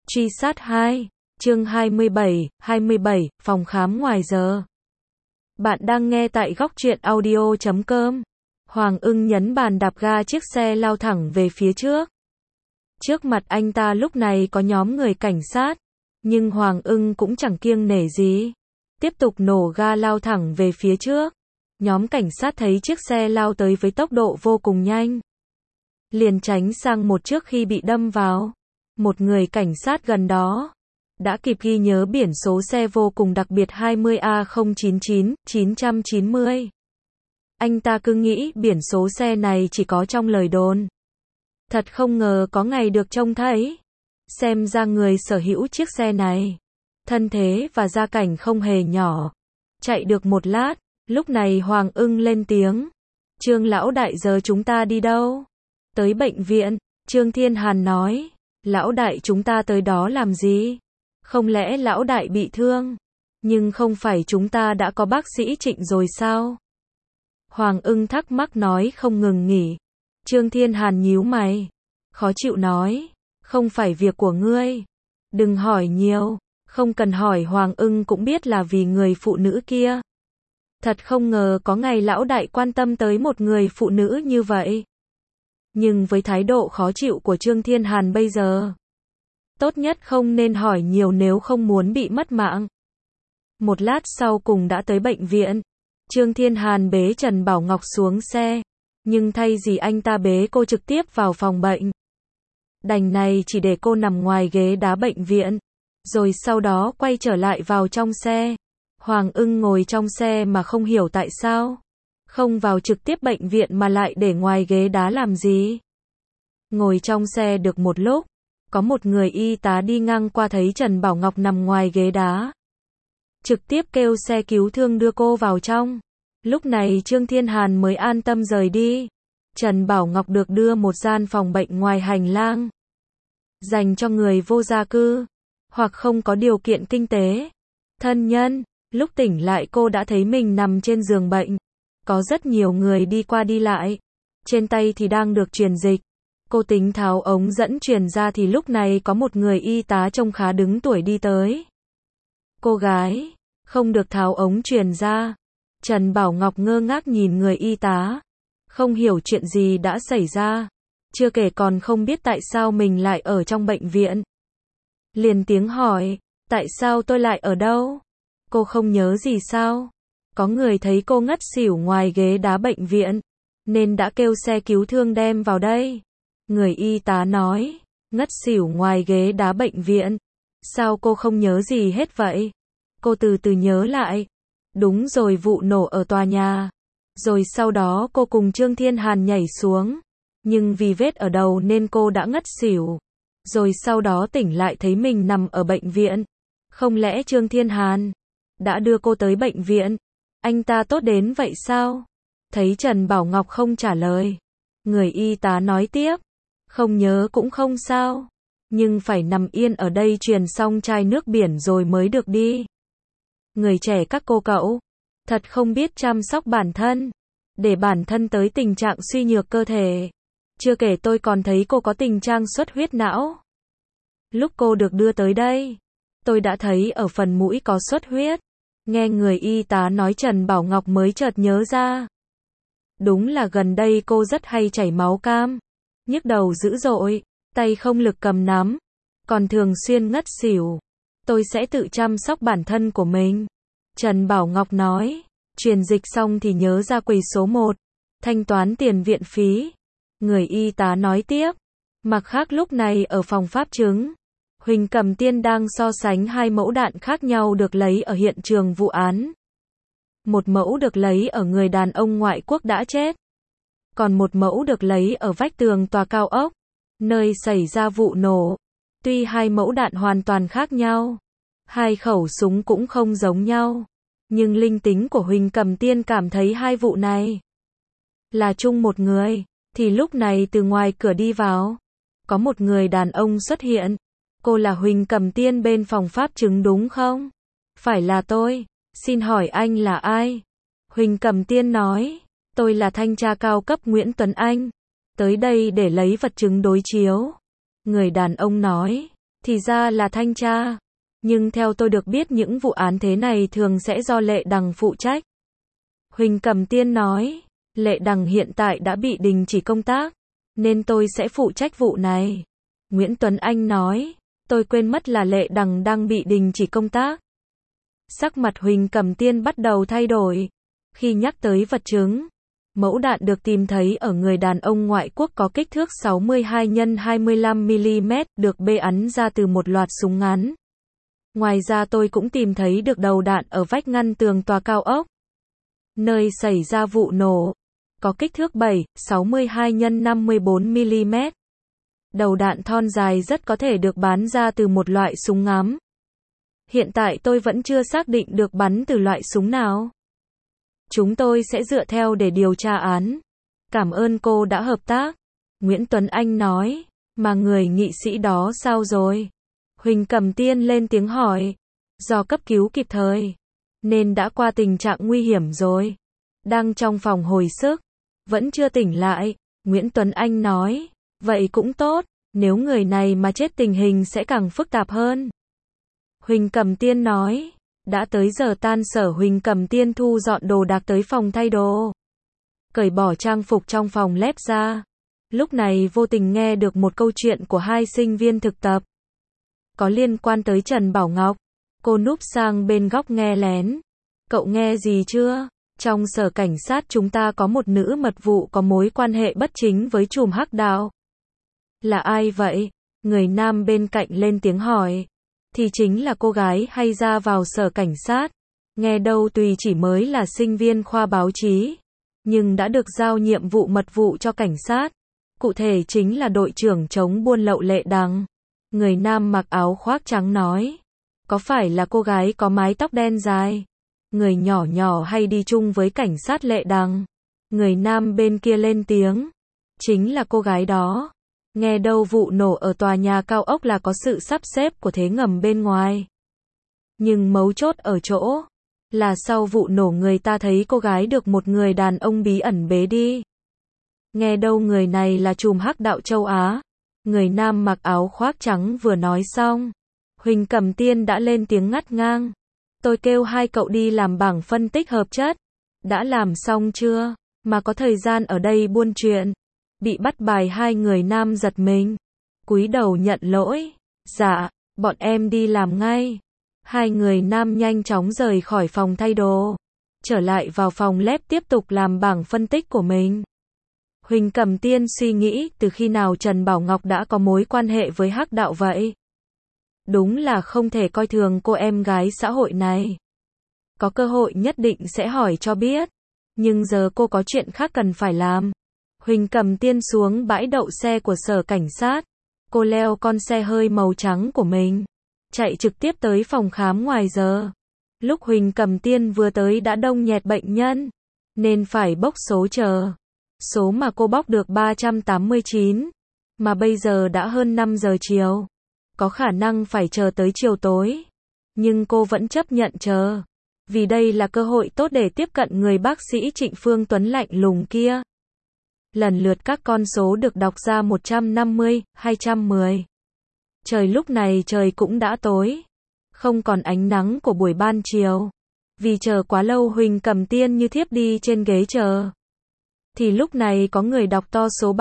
Truy sát 2, chương 27, phòng khám ngoài giờ. Bạn đang nghe tại góc truyện audio.com. Hoàng Ưng nhấn bàn đạp ga, chiếc xe lao thẳng về phía trước. Trước mặt anh ta lúc này có nhóm người cảnh sát, nhưng Hoàng Ưng cũng chẳng kiêng nể gì. Tiếp tục nổ ga lao thẳng về phía trước. Nhóm cảnh sát thấy chiếc xe lao tới với tốc độ vô cùng nhanh, liền tránh sang một trước khi bị đâm vào. Một người cảnh sát gần đó đã kịp ghi nhớ biển số xe vô cùng đặc biệt 20A099-990. Anh ta cứ nghĩ biển số xe này chỉ có trong lời đồn. Thật không ngờ có ngày được trông thấy. Xem ra người sở hữu chiếc xe này, thân thế và gia cảnh không hề nhỏ. Chạy được một lát, lúc này Hoàng Ưng lên tiếng. Trương lão đại, giờ chúng ta đi đâu? Tới bệnh viện, Trương Thiên Hàn nói. Lão đại, chúng ta tới đó làm gì? Không lẽ lão đại bị thương? Nhưng không phải chúng ta đã có bác sĩ Trịnh rồi sao? Hoàng Ưng thắc mắc nói không ngừng nghỉ. Trương Thiên Hàn nhíu mày, khó chịu nói. Không phải việc của ngươi. Đừng hỏi nhiều. Không cần hỏi, Hoàng Ưng cũng biết là vì người phụ nữ kia. Thật không ngờ có ngày lão đại quan tâm tới một người phụ nữ như vậy. Nhưng với thái độ khó chịu của Trương Thiên Hàn bây giờ, tốt nhất không nên hỏi nhiều nếu không muốn bị mất mạng. Một lát sau cùng đã tới bệnh viện. Trương Thiên Hàn bế Trần Bảo Ngọc xuống xe, nhưng thay gì anh ta bế cô trực tiếp vào phòng bệnh. Đành này chỉ để cô nằm ngoài ghế đá bệnh viện, rồi sau đó quay trở lại vào trong xe. Hoàng Ưng ngồi trong xe mà không hiểu tại sao không vào trực tiếp bệnh viện mà lại để ngoài ghế đá làm gì. Ngồi trong xe được một lúc, có một người y tá đi ngang qua thấy Trần Bảo Ngọc nằm ngoài ghế đá, trực tiếp kêu xe cứu thương đưa cô vào trong. Lúc này Trương Thiên Hàn mới an tâm rời đi. Trần Bảo Ngọc được đưa một gian phòng bệnh ngoài hành lang, dành cho người vô gia cư, hoặc không có điều kiện kinh tế. Thân nhân, lúc tỉnh lại cô đã thấy mình nằm trên giường bệnh. Có rất nhiều người đi qua đi lại. Trên tay thì đang được truyền dịch. Cô tính tháo ống dẫn truyền ra thì lúc này có một người y tá trông khá đứng tuổi đi tới. Cô gái, không được tháo ống truyền ra. Trần Bảo Ngọc ngơ ngác nhìn người y tá, không hiểu chuyện gì đã xảy ra. Chưa kể còn không biết tại sao mình lại ở trong bệnh viện. Liền tiếng hỏi, tại sao tôi lại ở đâu? Cô không nhớ gì sao? Có người thấy cô ngất xỉu ngoài ghế đá bệnh viện, nên đã kêu xe cứu thương đem vào đây. Người y tá nói, ngất xỉu ngoài ghế đá bệnh viện. Sao cô không nhớ gì hết vậy? Cô từ từ nhớ lại. Đúng rồi, vụ nổ ở tòa nhà. Rồi sau đó cô cùng Trương Thiên Hàn nhảy xuống. Nhưng vì vết ở đầu nên cô đã ngất xỉu. Rồi sau đó tỉnh lại thấy mình nằm ở bệnh viện. Không lẽ Trương Thiên Hàn đã đưa cô tới bệnh viện? Anh ta tốt đến vậy sao? Thấy Trần Bảo Ngọc không trả lời, người y tá nói tiếp, không nhớ cũng không sao, nhưng phải nằm yên ở đây truyền xong chai nước biển rồi mới được đi. Người trẻ các cô cậu, thật không biết chăm sóc bản thân, để bản thân tới tình trạng suy nhược cơ thể. Chưa kể tôi còn thấy cô có tình trạng xuất huyết não. Lúc cô được đưa tới đây, tôi đã thấy ở phần mũi có xuất huyết. Nghe người y tá nói Trần Bảo Ngọc mới chợt nhớ ra. Đúng là gần đây cô rất hay chảy máu cam, nhức đầu dữ dội, tay không lực cầm nắm, còn thường xuyên ngất xỉu. Tôi sẽ tự chăm sóc bản thân của mình. Trần Bảo Ngọc nói, truyền dịch xong thì nhớ ra quầy số 1, thanh toán tiền viện phí. Người y tá nói tiếp, mặt khác lúc này ở phòng pháp chứng, Huỳnh Cầm Tiên đang so sánh hai mẫu đạn khác nhau được lấy ở hiện trường vụ án. Một mẫu được lấy ở người đàn ông ngoại quốc đã chết, còn một mẫu được lấy ở vách tường tòa cao ốc, nơi xảy ra vụ nổ. Tuy hai mẫu đạn hoàn toàn khác nhau, hai khẩu súng cũng không giống nhau, nhưng linh tính của Huỳnh Cầm Tiên cảm thấy hai vụ này là chung một người. Thì lúc này từ ngoài cửa đi vào, có một người đàn ông xuất hiện. Cô là Huỳnh Cầm Tiên bên phòng pháp chứng đúng không? Phải là tôi. Xin hỏi anh là ai? Huỳnh Cầm Tiên nói, tôi là thanh tra cao cấp Nguyễn Tuấn Anh. Tới đây để lấy vật chứng đối chiếu. Người đàn ông nói, Thì ra là thanh tra. Nhưng theo tôi được biết những vụ án thế này thường sẽ do Lệ Đằng phụ trách. Huỳnh Cầm Tiên nói, Lệ Đằng hiện tại đã bị đình chỉ công tác, nên tôi sẽ phụ trách vụ này. Nguyễn Tuấn Anh nói, tôi quên mất là Lệ Đằng đang bị đình chỉ công tác. Sắc mặt Huỳnh Cầm Tiên bắt đầu thay đổi. Khi nhắc tới vật chứng, mẫu đạn được tìm thấy ở người đàn ông ngoại quốc có kích thước 62 x 25mm, được bê ắn ra từ một loạt súng ngắn. Ngoài ra tôi cũng tìm thấy được đầu đạn ở vách ngăn tường tòa cao ốc, nơi xảy ra vụ nổ, có kích thước 7,62 x 54mm. Đầu đạn thon dài rất có thể được bắn ra từ một loại súng ngắm. Hiện tại tôi vẫn chưa xác định được bắn từ loại súng nào. Chúng tôi sẽ dựa theo để điều tra án. Cảm ơn cô đã hợp tác. Nguyễn Tuấn Anh nói, mà người nghị sĩ đó sao rồi? Huỳnh Cầm Tiên lên tiếng hỏi. Do cấp cứu kịp thời, nên đã qua tình trạng nguy hiểm rồi. Đang trong phòng hồi sức, vẫn chưa tỉnh lại. Nguyễn Tuấn Anh nói, vậy cũng tốt, nếu người này mà chết tình hình sẽ càng phức tạp hơn. Huỳnh Cầm Tiên nói, đã tới giờ tan sở. Huỳnh Cầm Tiên thu dọn đồ đạc tới phòng thay đồ, cởi bỏ trang phục trong phòng lép ra. Lúc này vô tình nghe được một câu chuyện của hai sinh viên thực tập, có liên quan tới Trần Bảo Ngọc. Cô núp sang bên góc nghe lén. Cậu nghe gì chưa? Trong sở cảnh sát chúng ta có một nữ mật vụ có mối quan hệ bất chính với trùm hắc đạo. Là ai vậy? Người nam bên cạnh lên tiếng hỏi. Thì chính là cô gái hay ra vào sở cảnh sát. Nghe đâu tuy chỉ mới là sinh viên khoa báo chí, nhưng đã được giao nhiệm vụ mật vụ cho cảnh sát. Cụ thể chính là đội trưởng chống buôn lậu Lệ Đằng. Người nam mặc áo khoác trắng nói. Có phải là cô gái có mái tóc đen dài, người nhỏ nhỏ hay đi chung với cảnh sát Lệ Đằng? Người nam bên kia lên tiếng. Chính là cô gái đó. Nghe đâu vụ nổ ở tòa nhà cao ốc là có sự sắp xếp của thế ngầm bên ngoài. Nhưng mấu chốt ở chỗ là sau vụ nổ người ta thấy cô gái được một người đàn ông bí ẩn bế đi. Nghe đâu người này là trùm hắc đạo châu Á. Người nam mặc áo khoác trắng vừa nói xong, Huỳnh Cầm Tiên đã lên tiếng ngắt ngang. Tôi kêu hai cậu đi làm bảng phân tích hợp chất. Đã làm xong chưa? Mà có thời gian ở đây buôn chuyện. Bị bắt bài hai người nam giật mình, cúi đầu nhận lỗi. Dạ, bọn em đi làm ngay. Hai người nam nhanh chóng rời khỏi phòng thay đồ, trở lại vào phòng lab tiếp tục làm bảng phân tích của mình. Huỳnh Cầm Tiên suy nghĩ từ khi nào Trần Bảo Ngọc đã có mối quan hệ với hắc đạo vậy. Đúng là không thể coi thường cô em gái xã hội này. Có cơ hội nhất định sẽ hỏi cho biết. Nhưng giờ cô có chuyện khác cần phải làm. Huỳnh Cầm Tiên xuống bãi đậu xe của sở cảnh sát. Cô leo con xe hơi màu trắng của mình, chạy trực tiếp tới phòng khám ngoài giờ. Lúc Huỳnh Cầm Tiên vừa tới đã đông nghẹt bệnh nhân, nên phải bốc số chờ. Số mà cô bóc được 389, mà bây giờ đã hơn 5 giờ chiều. Có khả năng phải chờ tới chiều tối. Nhưng cô vẫn chấp nhận chờ, vì đây là cơ hội tốt để tiếp cận người bác sĩ Trịnh Phương Tuấn lạnh lùng kia. Lần lượt các con số được đọc ra 150, 210. Trời lúc này trời cũng đã tối, không còn ánh nắng của buổi ban chiều. Vì chờ quá lâu Huỳnh Cầm Tiên như thiếp đi trên ghế chờ. Thì lúc này có người đọc to số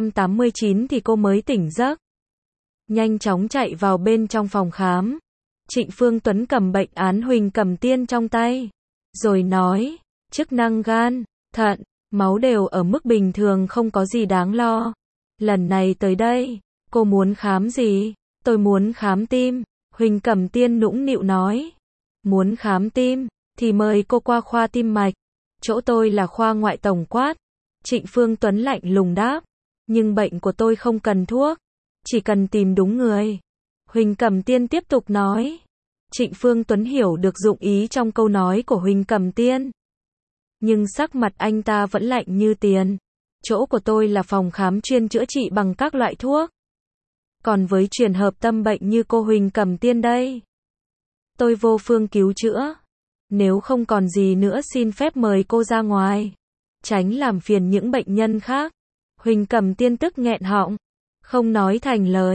389 thì cô mới tỉnh giấc. Nhanh chóng chạy vào bên trong phòng khám. Trịnh Phương Tuấn cầm bệnh án Huỳnh Cầm Tiên trong tay, rồi nói, chức năng gan, thận, máu đều ở mức bình thường, không có gì đáng lo. Lần này tới đây, cô muốn khám gì? Tôi muốn khám tim. Huỳnh Cầm Tiên nũng nịu nói. Muốn khám tim, thì mời cô qua khoa tim mạch. Chỗ tôi là khoa ngoại tổng quát. Trịnh Phương Tuấn lạnh lùng đáp. Nhưng bệnh của tôi không cần thuốc, chỉ cần tìm đúng người. Huỳnh Cầm Tiên tiếp tục nói. Trịnh Phương Tuấn hiểu được dụng ý trong câu nói của Huỳnh Cầm Tiên, nhưng sắc mặt anh ta vẫn lạnh như tiền. Chỗ của tôi là phòng khám chuyên chữa trị bằng các loại thuốc. Còn với trường hợp tâm bệnh như cô Huỳnh Cầm Tiên đây, tôi vô phương cứu chữa. Nếu không còn gì nữa xin phép mời cô ra ngoài, tránh làm phiền những bệnh nhân khác. Huỳnh Cầm Tiên tức nghẹn họng, không nói thành lời.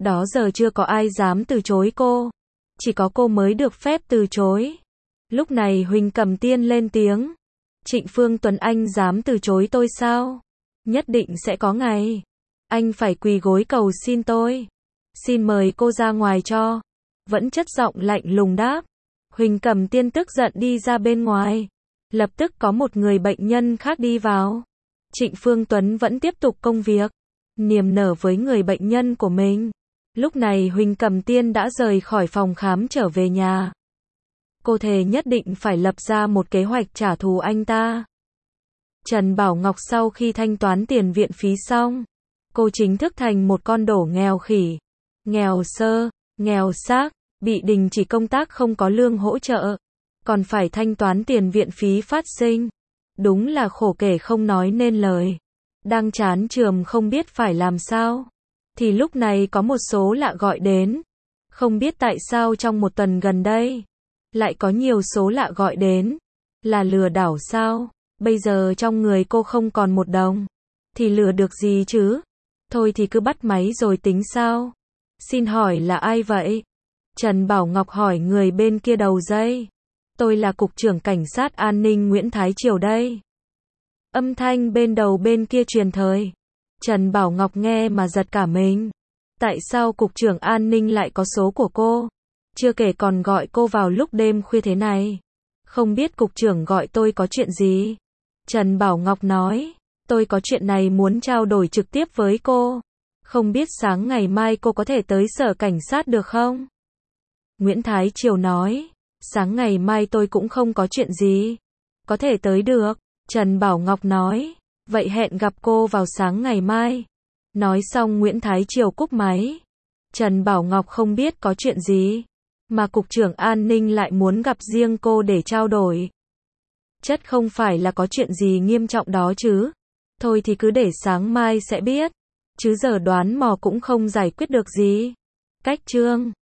Đó giờ chưa có ai dám từ chối cô. Chỉ có cô mới được phép từ chối. Lúc này Huỳnh Cẩm Tiên lên tiếng. Trịnh Phương Tuấn, anh dám từ chối tôi sao? Nhất định sẽ có ngày. Anh phải quỳ gối cầu xin tôi. Xin mời cô ra ngoài cho. Vẫn chất giọng lạnh lùng đáp. Huỳnh Cẩm Tiên tức giận đi ra bên ngoài. Lập tức có một người bệnh nhân khác đi vào. Trịnh Phương Tuấn vẫn tiếp tục công việc, niềm nở với người bệnh nhân của mình. Lúc này Huỳnh Cẩm Tiên đã rời khỏi phòng khám trở về nhà. Cô thề nhất định phải lập ra một kế hoạch trả thù anh ta. Trần Bảo Ngọc sau khi thanh toán tiền viện phí xong, cô chính thức thành một con đổ nghèo khỉ, nghèo sơ, nghèo xác, bị đình chỉ công tác không có lương hỗ trợ, còn phải thanh toán tiền viện phí phát sinh. Đúng là khổ kể không nói nên lời. Đang chán chường không biết phải làm sao, thì lúc này có một số lạ gọi đến. Không biết tại sao trong một tuần gần đây, lại có nhiều số lạ gọi đến. Là lừa đảo sao? Bây giờ trong người cô không còn một đồng, thì lừa được gì chứ? Thôi thì cứ bắt máy rồi tính sao? Xin hỏi là ai vậy? Trần Bảo Ngọc hỏi người bên kia đầu dây. Tôi là Cục trưởng Cảnh sát An ninh Nguyễn Thái Triều đây. Âm thanh bên đầu bên kia truyền tới. Trần Bảo Ngọc nghe mà giật cả mình. Tại sao Cục trưởng An ninh lại có số của cô? Chưa kể còn gọi cô vào lúc đêm khuya thế này. Không biết Cục trưởng gọi tôi có chuyện gì? Trần Bảo Ngọc nói. Tôi có chuyện này muốn trao đổi trực tiếp với cô. Không biết sáng ngày mai cô có thể tới sở cảnh sát được không? Nguyễn Thái Triều nói. Sáng ngày mai tôi cũng không có chuyện gì. Có thể tới được. Trần Bảo Ngọc nói. Vậy hẹn gặp cô vào sáng ngày mai. Nói xong Nguyễn Thái Triều cúp máy. Trần Bảo Ngọc không biết có chuyện gì, mà Cục trưởng An ninh lại muốn gặp riêng cô để trao đổi. Chất không phải là có chuyện gì nghiêm trọng đó chứ. Thôi thì cứ để sáng mai sẽ biết. Chứ giờ đoán mò cũng không giải quyết được gì. Cách chương